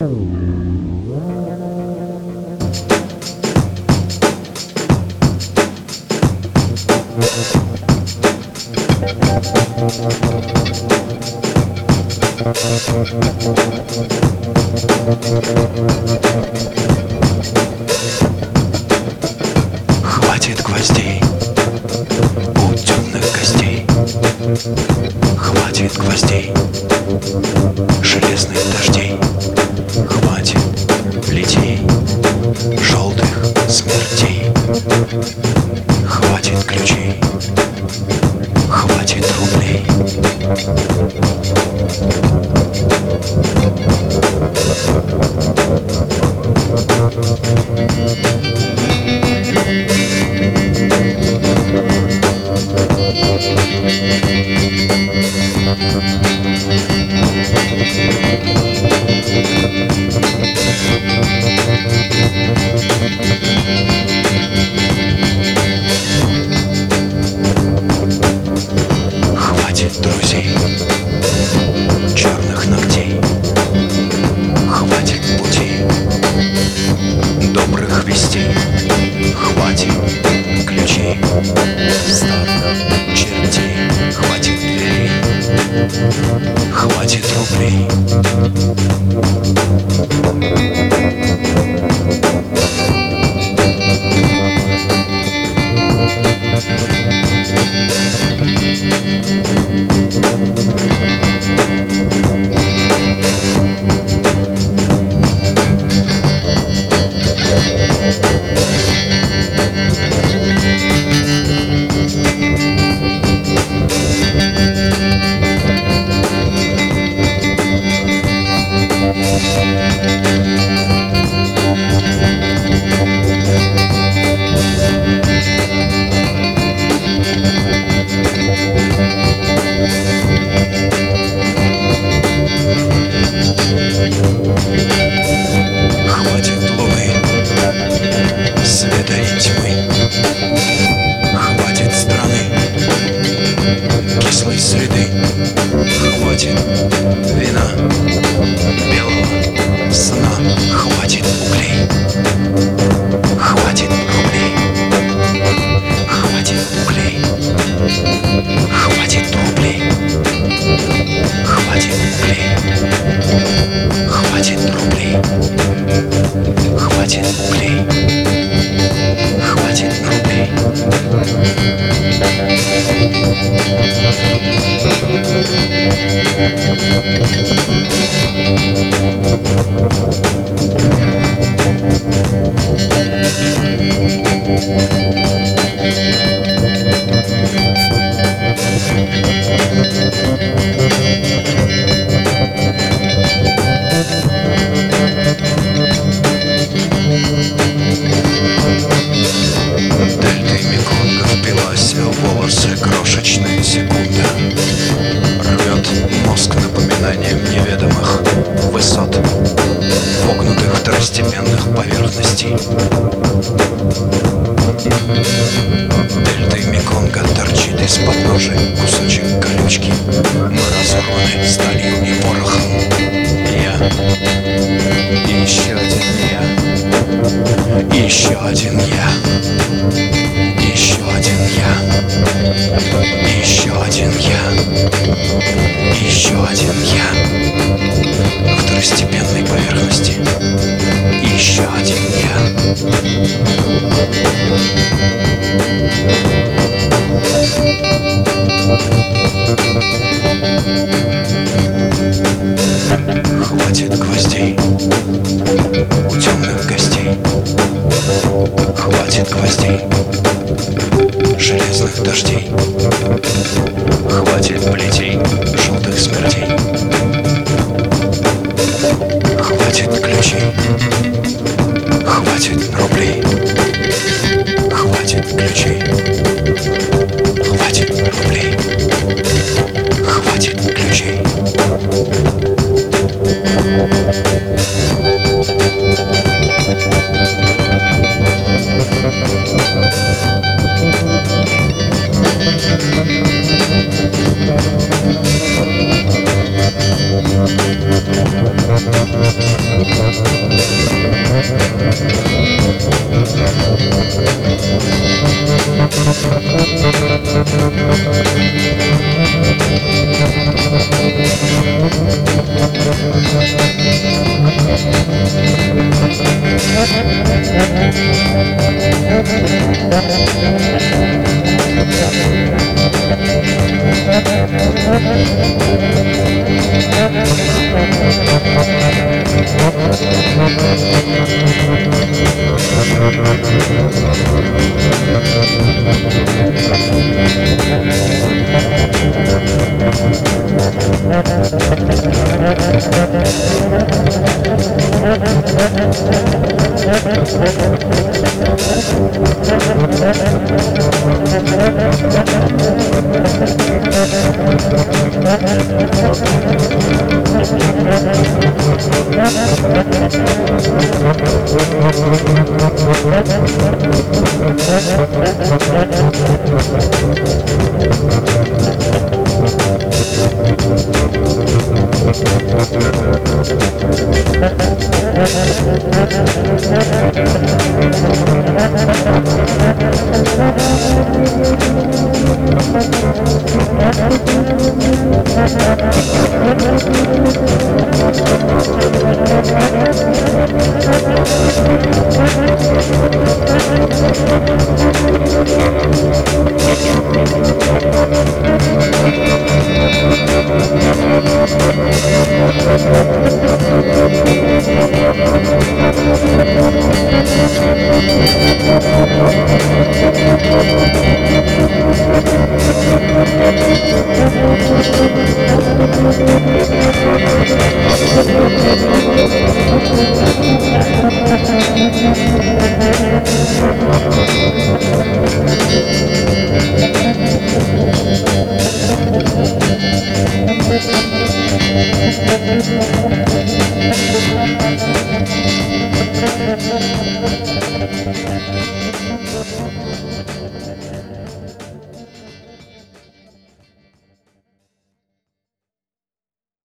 Хватит гвоздей у темных костей. Хватит гвоздей железных дождей. Хватит плетей желтых смертей. Хватит ключей. Хватит рублей. Хватит друзей черных ногтей. Хватит путей добрых вестей. Хватит ключей старых чертей. Хватит дверей. Хватит рублей. Хватит луны, света и тьмы. Хватит страны, кислой среды. Хватит вина, белого сна. Хватит углей. Хватит рублей. Хватит углей. Хватит рублей. Хватит углей. Хватит рублей. Хватит углей. Хватит рублей. Дельтой Меконга впилась в волосы крошечная секунда. Рвет мозг напоминанием неведомых высот, вогнутых второстепенных поверхностей. Дельтой Меконга торчит из-под ножи кусочек колючки. Мы разорваны сталью и порохом. Я и еще один я. И еще один я. Еще один я. Еще один я. Еще один я. Второстепенной поверхности. Еще один я. Хватит гвоздей у темных гостей. Хватит гвоздей железных дождей. Хватит плетей желтых смертей. Хватит ключей. Хватит рублей. Хватит ключей. Хватит рублей. Хватит ключей.